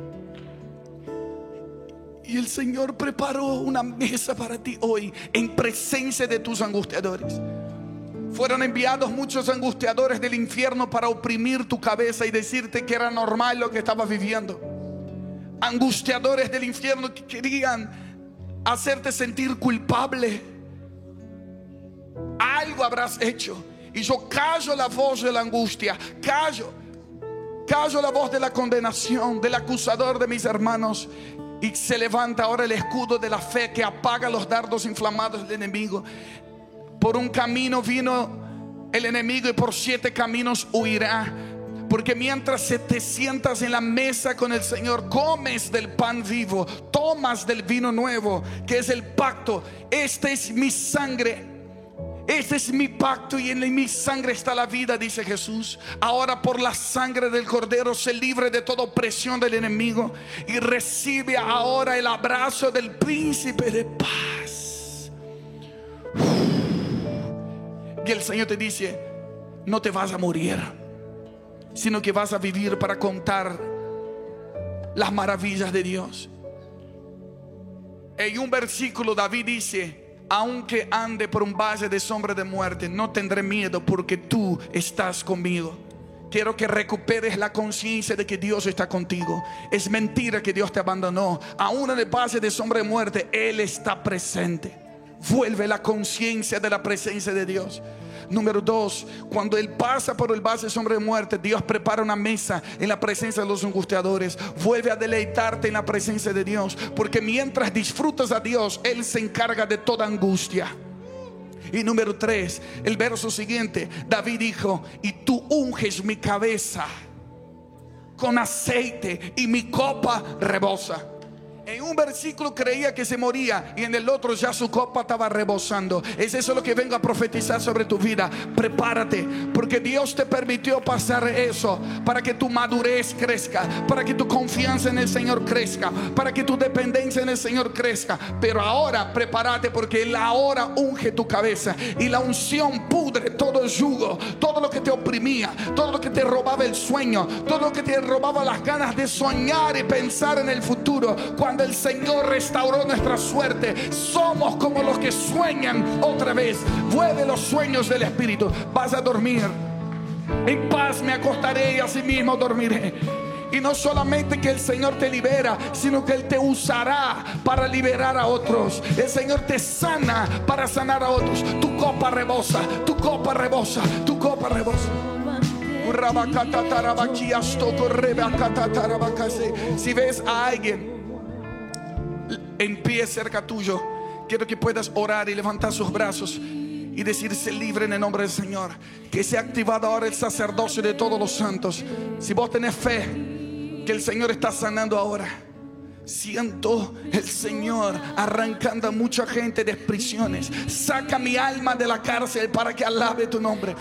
Y el Señor preparó una mesa para ti hoy en presencia de tus angustiadores. Fueron enviados muchos angustiadores del infierno para oprimir tu cabeza y decirte que era normal lo que estabas viviendo. Angustiadores del infierno que querían hacerte sentir culpable. Algo habrás hecho. Y yo callo la voz de la angustia, callo, callo la voz de la condenación, del acusador de mis hermanos. Y se levanta ahora el escudo de la fe que apaga los dardos inflamados del enemigo. Por un camino vino el enemigo y por siete caminos huirá. Porque mientras te sientas en la mesa con el Señor, comes del pan vivo, tomas del vino nuevo, que es el pacto. Esta es mi sangre. Este es mi pacto y en mi sangre está la vida, dice Jesús. Ahora por la sangre del Cordero se libre de toda opresión del enemigo y recibe ahora el abrazo del príncipe de paz. Y el Señor te dice: no te vas a morir, sino que vas a vivir para contar las maravillas de Dios. En un versículo David dice: aunque ande por un valle de sombra de muerte, no tendré miedo, porque tú estás conmigo. Quiero que recuperes la conciencia de que Dios está contigo. Es mentira que Dios te abandonó. Aún en el valle de sombra de muerte, Él está presente. Vuelve la conciencia de la presencia de Dios. Número dos, cuando Él pasa por el valle de sombra de muerte, Dios prepara una mesa en la presencia de los angustiadores. Vuelve a deleitarte en la presencia de Dios, porque mientras disfrutas a Dios, Él se encarga de toda angustia. Y número tres, el verso siguiente, David dijo: y tú unges mi cabeza con aceite y mi copa rebosa. En un versículo creía que se moría y en el otro ya su copa estaba rebosando. Es eso lo que vengo a profetizar sobre tu vida. Prepárate, porque Dios te permitió pasar eso para que tu madurez crezca, para que tu confianza en el Señor crezca, para que tu dependencia en el Señor crezca. Pero ahora prepárate, porque Él ahora unge tu cabeza, y la unción pudre todo yugo, todo lo que te oprimía, todo lo que te robaba el sueño, todo lo que te robaba las ganas de soñar y pensar en el futuro. Cuando el Señor restauró nuestra suerte, somos como los que sueñan otra vez. Vuelve los sueños del Espíritu. Vas a dormir en paz, me acostaré y así mismo dormiré. Y no solamente que el Señor te libera, sino que Él te usará para liberar a otros. El Señor te sana para sanar a otros. Tu copa rebosa, tu copa rebosa, tu copa rebosa. Si ves a alguien en pie cerca tuyo, quiero que puedas orar y levantar sus brazos y decirse libre en el nombre del Señor. Que sea activado ahora el sacerdocio de todos los santos. Si vos tenés fe que el Señor está sanando ahora, siento el Señor arrancando a mucha gente de prisiones. Saca mi alma de la cárcel para que alabe tu nombre.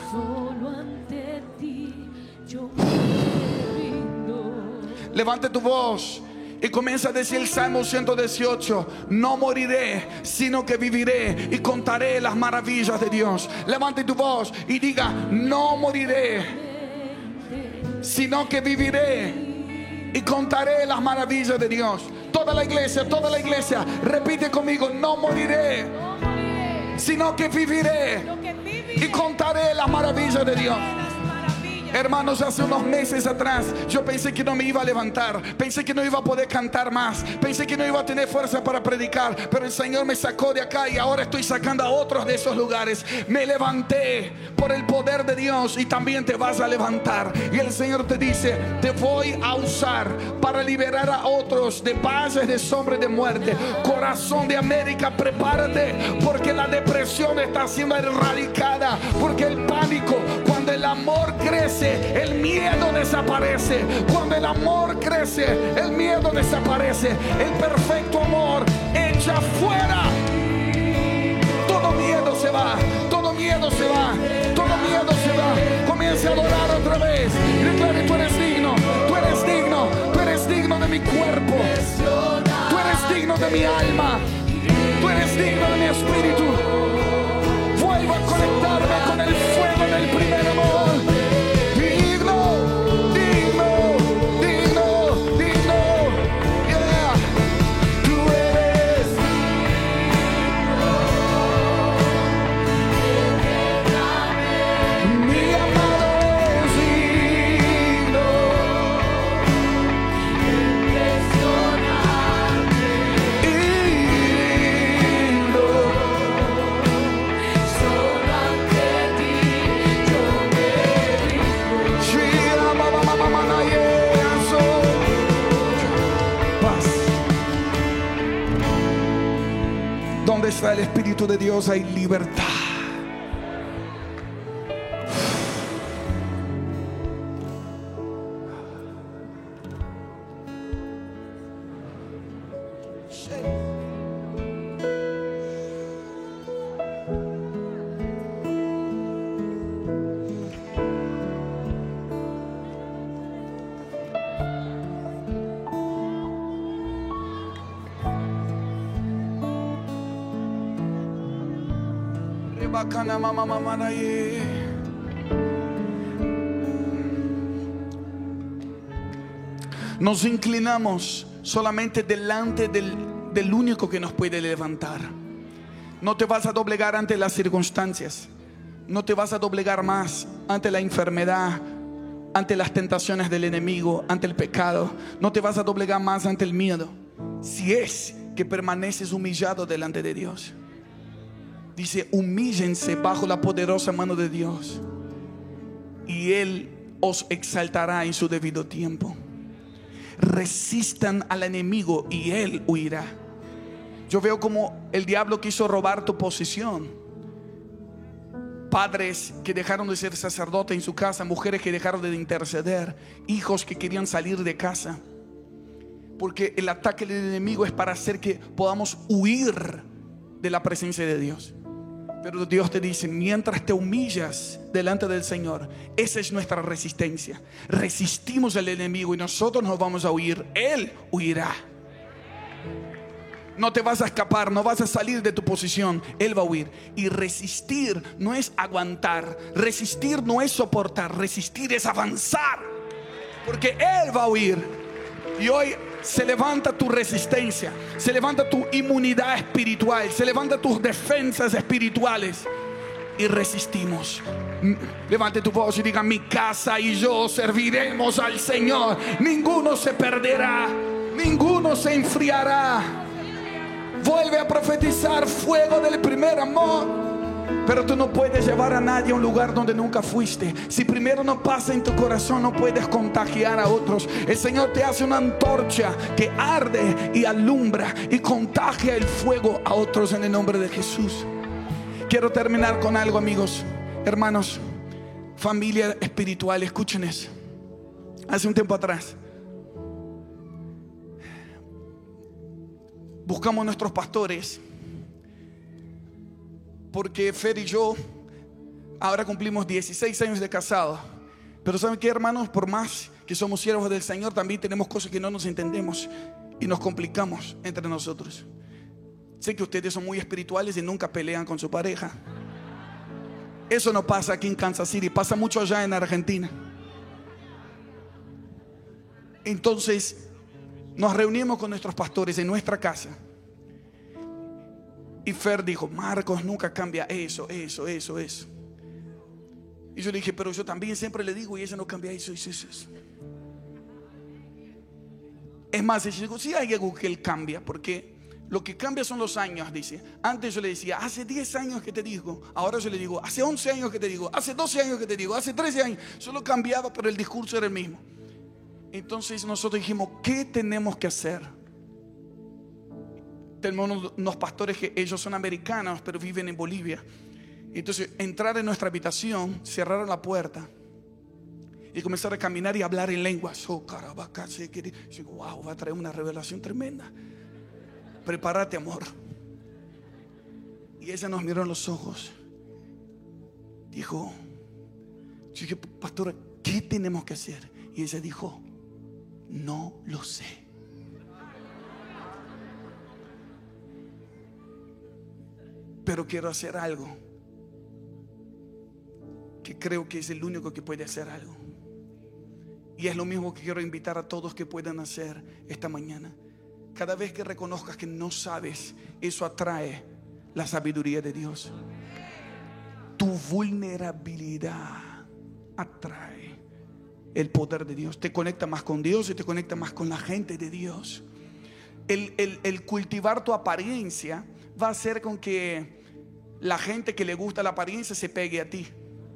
Levante tu voz y comienza a decir el Salmo ciento dieciocho: no moriré, sino que viviré y contaré las maravillas de Dios. Levante tu voz y diga: no moriré, sino que viviré y contaré las maravillas de Dios. Toda la iglesia, toda la iglesia, repite conmigo: no moriré, sino que viviré y contaré las maravillas de Dios. Hermanos, hace unos meses atrás yo pensé que no me iba a levantar, pensé que no iba a poder cantar más, pensé que no iba a tener fuerza para predicar, pero el Señor me sacó de acá y ahora estoy sacando a otros de esos lugares. Me levanté por el poder de Dios y también te vas a levantar. Y el Señor te dice: te voy a usar para liberar a otros de valles de sombra y de muerte. Corazón de América, prepárate, porque la depresión está siendo erradicada, porque el pánico, cuando el amor crece, el miedo desaparece. Cuando el amor crece, el miedo desaparece. El perfecto amor echa fuera todo miedo. Se va, todo miedo se va, todo miedo se va. Comience a adorar otra vez y declare: tú eres digno, tú eres digno, tú eres digno de mi cuerpo, tú eres digno de mi alma, tú eres digno de mi espíritu. Vuelvo a conectarme con el fuego del primer amor. Donde está el Espíritu de Dios hay libertad. Nos inclinamos solamente delante del, del único que nos puede levantar. No te vas a doblegar ante las circunstancias. No te vas a doblegar más ante la enfermedad, ante las tentaciones del enemigo, ante el pecado. No te vas a doblegar más ante el miedo, si es que permaneces humillado delante de Dios. Dice: humíllense bajo la poderosa mano de Dios y Él os exaltará en su debido tiempo. Resistan al enemigo y Él huirá. Yo veo como el diablo quiso robar tu posición. Padres que dejaron de ser sacerdotes en su casa, mujeres que dejaron de interceder, hijos que querían salir de casa. Porque el ataque del enemigo es para hacer que podamos huir de la presencia de Dios. Pero Dios te dice: mientras te humillas delante del Señor, esa es nuestra resistencia. Resistimos al enemigo y nosotros nos vamos a huir. Él huirá. No te vas a escapar, no vas a salir de tu posición. Él va a huir. Y resistir no es aguantar. Resistir no es soportar. Resistir es avanzar, porque Él va a huir. Y hoy se levanta tu resistencia, se levanta tu inmunidad espiritual, se levanta tus defensas espirituales. Y resistimos. Levante tu voz y diga: mi casa y yo serviremos al Señor. Ninguno se perderá, ninguno se enfriará. Vuelve a profetizar fuego del primer amor. Pero tú no puedes llevar a nadie a un lugar donde nunca fuiste. Si primero no pasa en tu corazón, no puedes contagiar a otros. El Señor te hace una antorcha que arde y alumbra y contagia el fuego a otros en el nombre de Jesús. Quiero terminar con algo, amigos, hermanos, familia espiritual. Escuchen eso. Hace un tiempo atrás buscamos nuestros pastores, porque Fer y yo ahora cumplimos dieciséis años de casado. Pero ¿saben qué, hermanos? Por más que somos siervos del Señor, también tenemos cosas que no nos entendemos y nos complicamos entre nosotros. Sé que ustedes son muy espirituales y nunca pelean con su pareja. Eso no pasa aquí en Kansas City, pasa mucho allá en Argentina. Entonces nos reunimos con nuestros pastores en nuestra casa. Y Fer dijo: Marcos, nunca cambia eso, eso, eso, eso. Y yo le dije: pero yo también siempre le digo y ella no cambia eso, eso, eso, eso. Es más, ella dijo: sí hay algo que él cambia, porque lo que cambia son los años, dice. Antes yo le decía: hace diez años que te digo. Ahora yo le digo: hace once años que te digo. Hace doce años que te digo. Hace trece años. Solo cambiaba, pero el discurso era el mismo. Entonces nosotros dijimos: ¿qué tenemos que hacer? Tenemos unos pastores que ellos son americanos, pero viven en Bolivia. Entonces entrar en nuestra habitación, cerraron la puerta y comenzaron a caminar y a hablar en lenguas. Oh, carabaca, se quiere. Yo digo: wow, va a traer una revelación tremenda. Prepárate, amor. Y ella nos miró en los ojos. Dijo: yo dije: pastora, ¿qué tenemos que hacer? Y ella dijo: no lo sé. Pero quiero hacer algo que creo que es el único que puede hacer algo. Y es lo mismo que quiero invitar a todos que puedan hacer esta mañana. Cada vez que reconozcas que no sabes, eso atrae la sabiduría de Dios. Tu vulnerabilidad atrae el poder de Dios. Te conecta más con Dios y te conecta más con la gente de Dios. El, el, el cultivar tu apariencia va a hacer con que la gente que le gusta la apariencia se pegue a ti.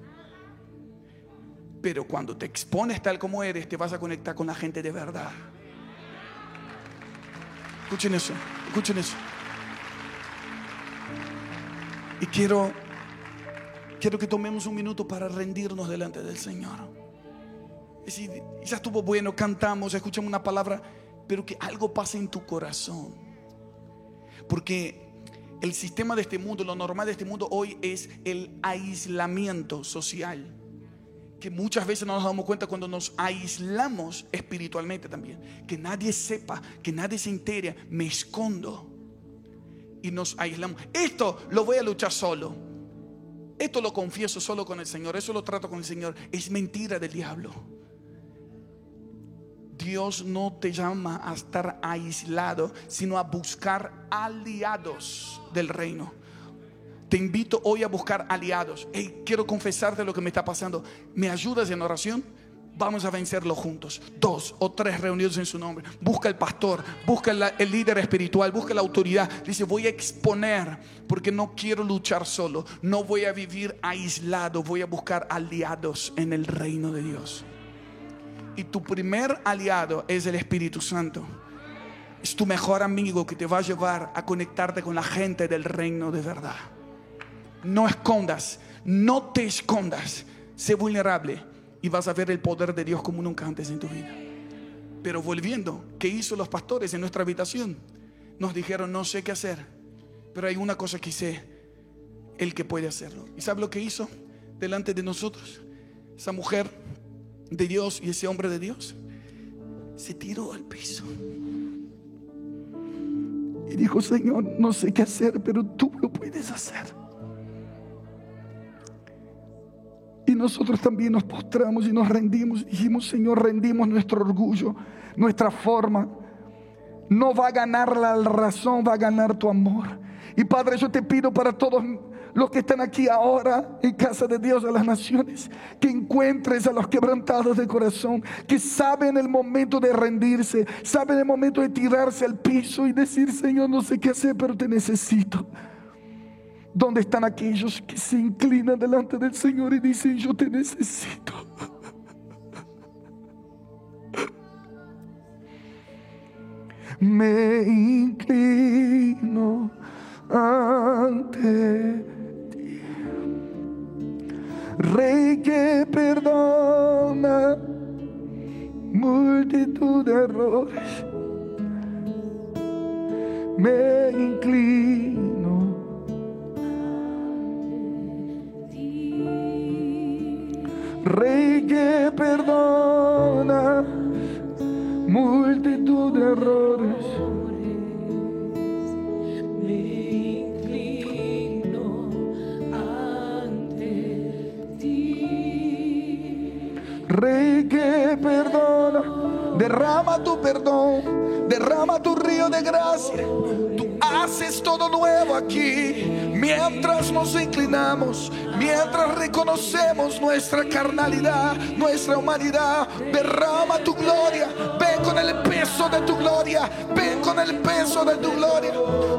Pero cuando te expones tal como eres, te vas a conectar con la gente de verdad. Escuchen eso, escuchen eso. Y quiero Quiero que tomemos un minuto para rendirnos delante del Señor. Es decir, ya estuvo bueno, cantamos, escuchamos una palabra, pero que algo pase en tu corazón. Porque el sistema de este mundo, lo normal de este mundo hoy es el aislamiento social, que muchas veces no nos damos cuenta cuando nos aislamos espiritualmente también. Que nadie sepa, que nadie se entere, me escondo y nos aislamos. Esto lo voy a luchar solo. esto lo confieso solo con el Señor, eso lo trato con el Señor, es mentira del diablo. Dios no te llama a estar aislado, sino a buscar aliados del reino. Te invito hoy a buscar aliados. Hey, quiero confesarte lo que me está pasando. ¿Me ayudas en oración? Vamos a vencerlo juntos. Dos o tres reunidos en su nombre. Busca el pastor, busca el, el líder espiritual, busca la autoridad. Dice, voy a exponer porque no quiero luchar solo. No voy a vivir aislado. Voy a buscar aliados en el reino de Dios. Y tu primer aliado es el Espíritu Santo. Es tu mejor amigo que te va a llevar a conectarte con la gente del reino de verdad. No escondas, no te escondas. Sé vulnerable y vas a ver el poder de Dios como nunca antes en tu vida. Pero volviendo, ¿qué hizo los pastores en nuestra habitación? Nos dijeron, no sé qué hacer, pero hay una cosa que sé, el que puede hacerlo. ¿Y sabe lo que hizo delante de nosotros? Esa mujer de Dios y ese hombre de Dios se tiró al piso y dijo, Señor, no sé qué hacer, pero tú lo puedes hacer. Y nosotros también nos postramos y nos rendimos. Dijimos, Señor, rendimos nuestro orgullo, nuestra forma. No va a ganar la razón, va a ganar tu amor. Y Padre, yo te pido para todos los que están aquí ahora en casa de Dios de las naciones, que encuentres a los quebrantados de corazón, que saben el momento de rendirse, saben el momento de tirarse al piso y decir, Señor, no sé qué hacer, pero te necesito. ¿Dónde están aquellos que se inclinan delante del Señor y dicen, yo te necesito? Me inclino ante ti, Rey que perdona multitud de errores. Me inclino, Rey que perdona multitud de errores. Me inclino ante ti. Rey que perdona, derrama tu perdón, derrama tu río de gracia. Tú haces todo nuevo aquí. Mientras nos inclinamos, mientras reconocemos nuestra carnalidad, nuestra humanidad, derrama tu gloria. Ven con el peso de tu gloria, ven con el peso de tu gloria.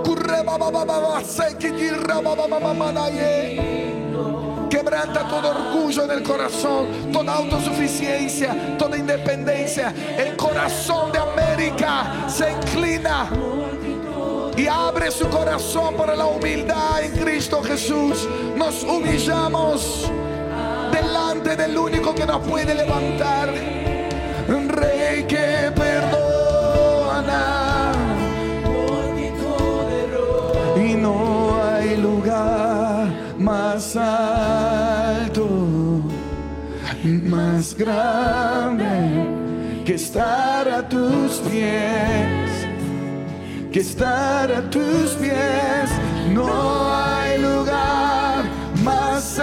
Quebranta todo orgullo en el corazón, toda autosuficiencia, toda independencia. El corazón de América se inclina y abre su corazón para la humildad en Cristo Jesús. Nos humillamos delante del único que nos puede levantar. Rey que perdona y no hay lugar más alto, más grande que estar a tus pies. Que estar a tus pies. No hay lugar más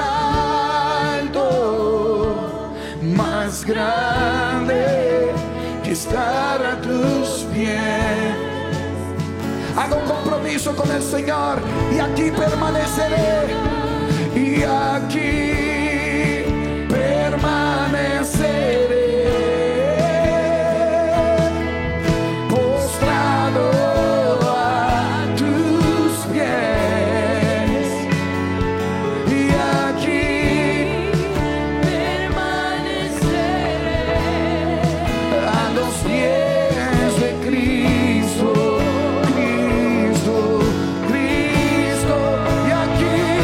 alto, más grande que estar a tus pies. Hago un compromiso con el Señor y aquí permaneceré. Y aquí permaneceré. Cristo, Cristo, y aquí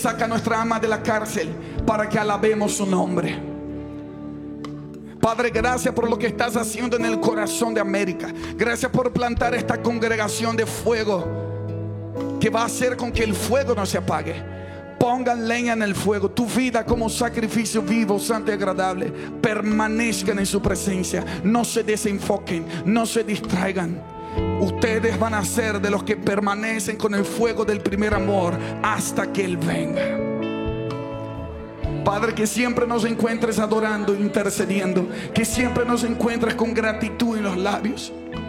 saca nuestra alma de la cárcel para que alabemos su nombre. Padre, gracias por lo que estás haciendo en el corazón de América. Gracias por plantar esta congregación de fuego que va a hacer con que el fuego no se apague. Pongan leña en el fuego. Tu vida como sacrificio vivo, santo y agradable. Permanezcan en su presencia. No se desenfoquen, no se distraigan. Ustedes van a ser de los que permanecen con el fuego del primer amor hasta que Él venga. Padre, que siempre nos encuentres adorando, intercediendo. Que siempre nos encuentres con gratitud en los labios.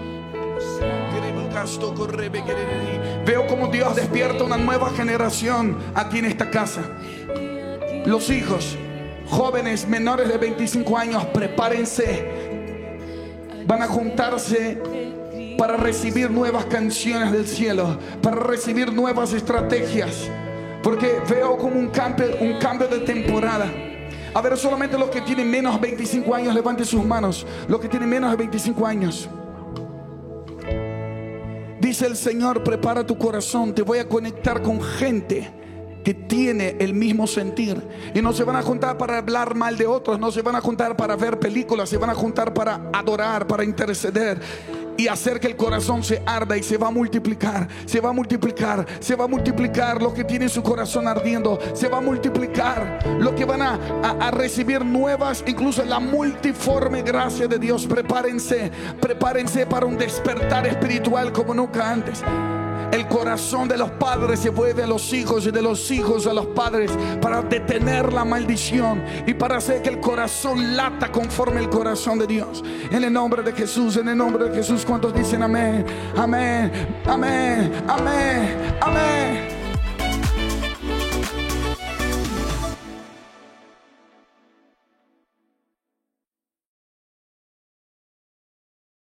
Veo como Dios despierta una nueva generación aquí en esta casa. Los hijos, jóvenes menores de veinticinco años, prepárense. Van a juntarse para recibir nuevas canciones del cielo, para recibir nuevas estrategias. Porque veo como un cambio, un cambio de temporada. A ver, solamente los que tienen menos de veinticinco años, levanten sus manos. Los que tienen menos de veinticinco años. Dice el Señor, prepara tu corazón. Te voy a conectar con gente que tiene el mismo sentir. Y no se van a juntar para hablar mal de otros. No se van a juntar para ver películas. Se van a juntar para adorar, para interceder y hacer que el corazón se arda. Y se va a multiplicar, se va a multiplicar, se va a multiplicar lo que tiene su corazón ardiendo. Se va a multiplicar lo que van a, a, a recibir nuevas, incluso la multiforme gracia de Dios. Prepárense, prepárense para un despertar espiritual como nunca antes. El corazón de los padres se vuelve a los hijos y de los hijos a los padres, para detener la maldición y para hacer que el corazón lata conforme el corazón de Dios. En el nombre de Jesús, en el nombre de Jesús. ¿Cuántos dicen amén? Amén, amén, amén, amén.